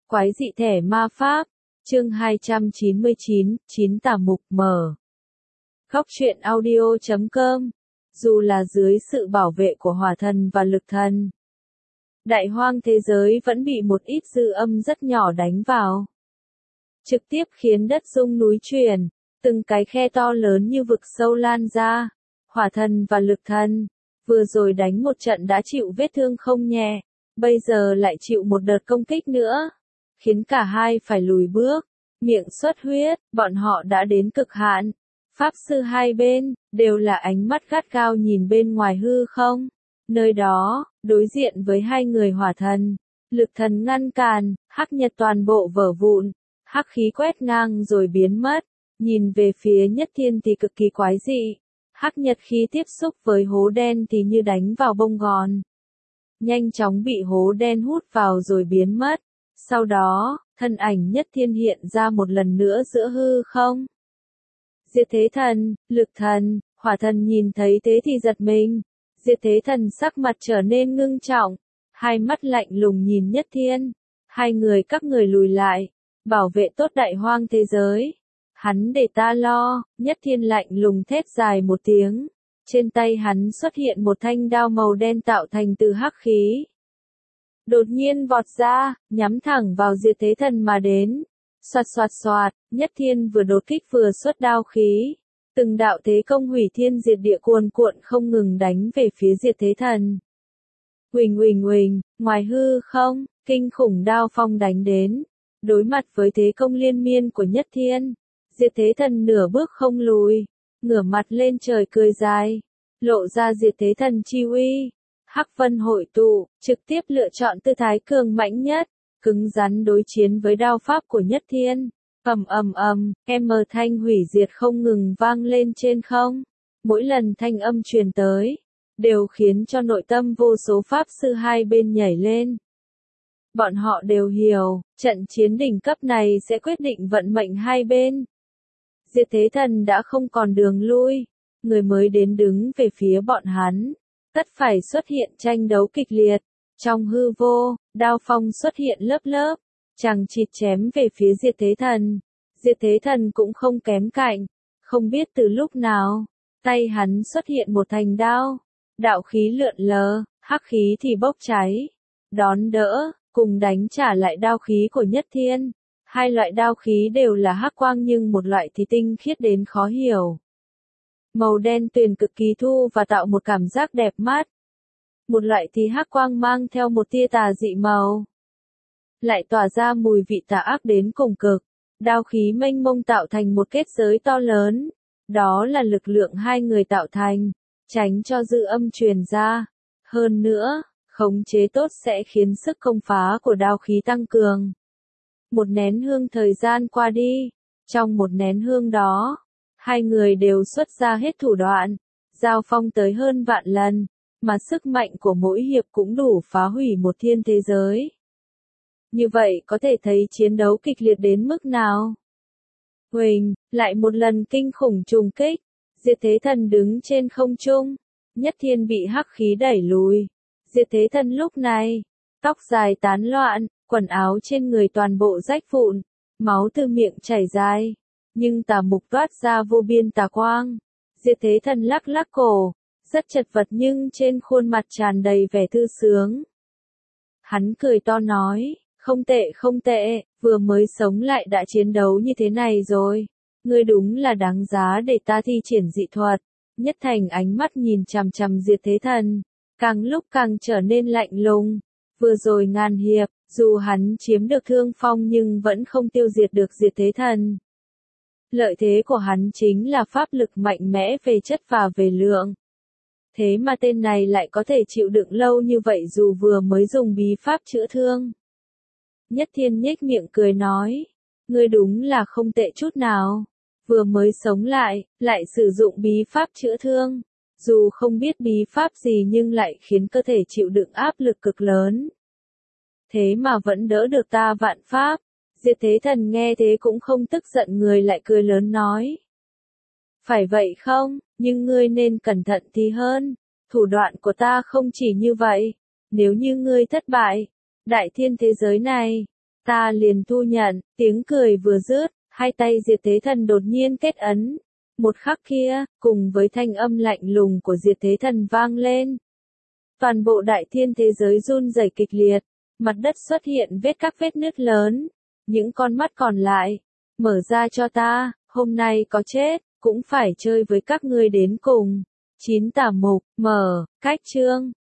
Quái dị thẻ ma pháp, chương 299, 9 tả mục mở. Góc truyện audio.com. Dù là dưới sự bảo vệ của hỏa thần và lực thần, đại hoang thế giới vẫn bị một ít dư âm rất nhỏ đánh vào, trực tiếp khiến đất rung núi chuyển, từng cái khe to lớn như vực sâu lan ra. Hỏa thần và lực thần, vừa rồi đánh một trận đã chịu vết thương không nhẹ, bây giờ lại chịu một đợt công kích nữa, khiến cả hai phải lùi bước, miệng xuất huyết. Bọn họ đã đến cực hạn. Pháp sư hai bên đều là ánh mắt gắt gao nhìn bên ngoài hư không. Nơi đó, đối diện với hai người hỏa thần, lực thần ngăn cản, hắc nhật toàn bộ vỡ vụn, hắc khí quét ngang rồi biến mất. Nhìn về phía Nhất Thiên thì cực kỳ quái dị. Hắc nhật khi tiếp xúc với hố đen thì như đánh vào bông gòn, nhanh chóng bị hố đen hút vào rồi biến mất. Sau đó, thân ảnh Nhất Thiên hiện ra một lần nữa giữa hư không. Diệt Thế Thần, lực thần, hỏa thần nhìn thấy thế thì giật mình. Diệt Thế Thần sắc mặt trở nên ngưng trọng, hai mắt lạnh lùng nhìn Nhất Thiên. Hai người các người lùi lại, bảo vệ tốt đại hoang thế giới. Hắn để ta lo. Nhất Thiên lạnh lùng thét dài một tiếng. Trên tay hắn xuất hiện một thanh đao màu đen tạo thành từ hắc khí. Đột nhiên vọt ra, nhắm thẳng vào Diệt Thế Thần mà đến. Xoạt xoạt xoạt, Nhất Thiên vừa đột kích vừa xuất đao khí. Từng đạo thế công hủy thiên diệt địa cuồn cuộn không ngừng đánh về phía Diệt Thế Thần. Huỳnh huỳnh huỳnh, ngoài hư không, kinh khủng đao phong đánh đến. Đối mặt với thế công liên miên của Nhất Thiên, Diệt Thế Thần nửa bước không lùi, ngửa mặt lên trời cười dài, lộ ra Diệt Thế Thần chi uy. Hắc vân hội tụ, trực tiếp lựa chọn tư thái cường mãnh nhất, cứng rắn đối chiến với đao pháp của Nhất Thiên. Ầm ầm ầm, thanh hủy diệt không ngừng vang lên trên không. Mỗi lần thanh âm truyền tới, đều khiến cho nội tâm vô số pháp sư hai bên nhảy lên. Bọn họ đều hiểu, trận chiến đỉnh cấp này sẽ quyết định vận mệnh hai bên. Diệt Thế Thần đã không còn đường lui, người mới đến đứng về phía bọn hắn, tất phải xuất hiện tranh đấu kịch liệt. Trong hư vô, đao phong xuất hiện lớp lớp, chằng chịt chém về phía Diệt Thế Thần. Diệt Thế Thần cũng không kém cạnh, không biết từ lúc nào, tay hắn xuất hiện một thanh đao, đạo khí lượn lờ, hắc khí thì bốc cháy, đón đỡ, cùng đánh trả lại đao khí của Nhất Thiên. Hai loại đao khí đều là hắc quang nhưng một loại thì tinh khiết đến khó hiểu. Màu đen tuyền cực kỳ thu và tạo một cảm giác đẹp mắt. Một loại thì hắc quang mang theo một tia tà dị màu, lại tỏa ra mùi vị tà ác đến cùng cực. Đao khí mênh mông tạo thành một kết giới to lớn. Đó là lực lượng hai người tạo thành, tránh cho dư âm truyền ra. Hơn nữa, khống chế tốt sẽ khiến sức công phá của đao khí tăng cường. Một nén hương thời gian qua đi, trong một nén hương đó, hai người đều xuất ra hết thủ đoạn, giao phong tới hơn vạn lần, mà sức mạnh của mỗi hiệp cũng đủ phá hủy một thiên thế giới. Như vậy có thể thấy chiến đấu kịch liệt đến mức nào. Huỳnh, lại một lần kinh khủng trùng kích, Diệt Thế Thần đứng trên không trung, Nhất Thiên bị hắc khí đẩy lùi. Diệt Thế Thần lúc này, tóc dài tán loạn, quần áo trên người toàn bộ rách vụn, máu từ miệng chảy dài, nhưng tà mục toát ra vô biên tà quang. Diệt Thế Thần lắc lắc cổ, rất chật vật nhưng trên khuôn mặt tràn đầy vẻ thư sướng. Hắn cười to nói, không tệ, vừa mới sống lại đã chiến đấu như thế này rồi. Ngươi đúng là đáng giá để ta thi triển dị thuật. Nhất Thành ánh mắt nhìn chằm chằm Diệt Thế Thần, càng lúc càng trở nên lạnh lùng. Vừa rồi ngàn hiệp, dù hắn chiếm được thương phong nhưng vẫn không tiêu diệt được Diệt Thế Thần. Lợi thế của hắn chính là pháp lực mạnh mẽ về chất và về lượng. Thế mà tên này lại có thể chịu đựng lâu như vậy dù vừa mới dùng bí pháp chữa thương. Nhất Thiên nhếch miệng cười nói, ngươi đúng là không tệ chút nào. Vừa mới sống lại sử dụng bí pháp chữa thương. Dù không biết bí pháp gì nhưng lại khiến cơ thể chịu đựng áp lực cực lớn. Thế mà vẫn đỡ được ta vạn pháp. Diệt Thế Thần nghe thế cũng không tức giận, người lại cười lớn nói. Phải vậy không, nhưng ngươi nên cẩn thận thì hơn. Thủ đoạn của ta không chỉ như vậy. Nếu như ngươi thất bại, đại thiên thế giới này, Ta liền thu nhận, tiếng cười vừa dứt, hai tay Diệt Thế Thần đột nhiên kết ấn. Một khắc kia, cùng với thanh âm lạnh lùng của Diệt Thế Thần vang lên. Toàn bộ đại thiên thế giới run rẩy kịch liệt, mặt đất xuất hiện các vết nứt lớn. Những con mắt còn lại, mở ra cho ta, hôm nay có chết, cũng phải chơi với các ngươi đến cùng. 9 tả mục, mở, cách chương.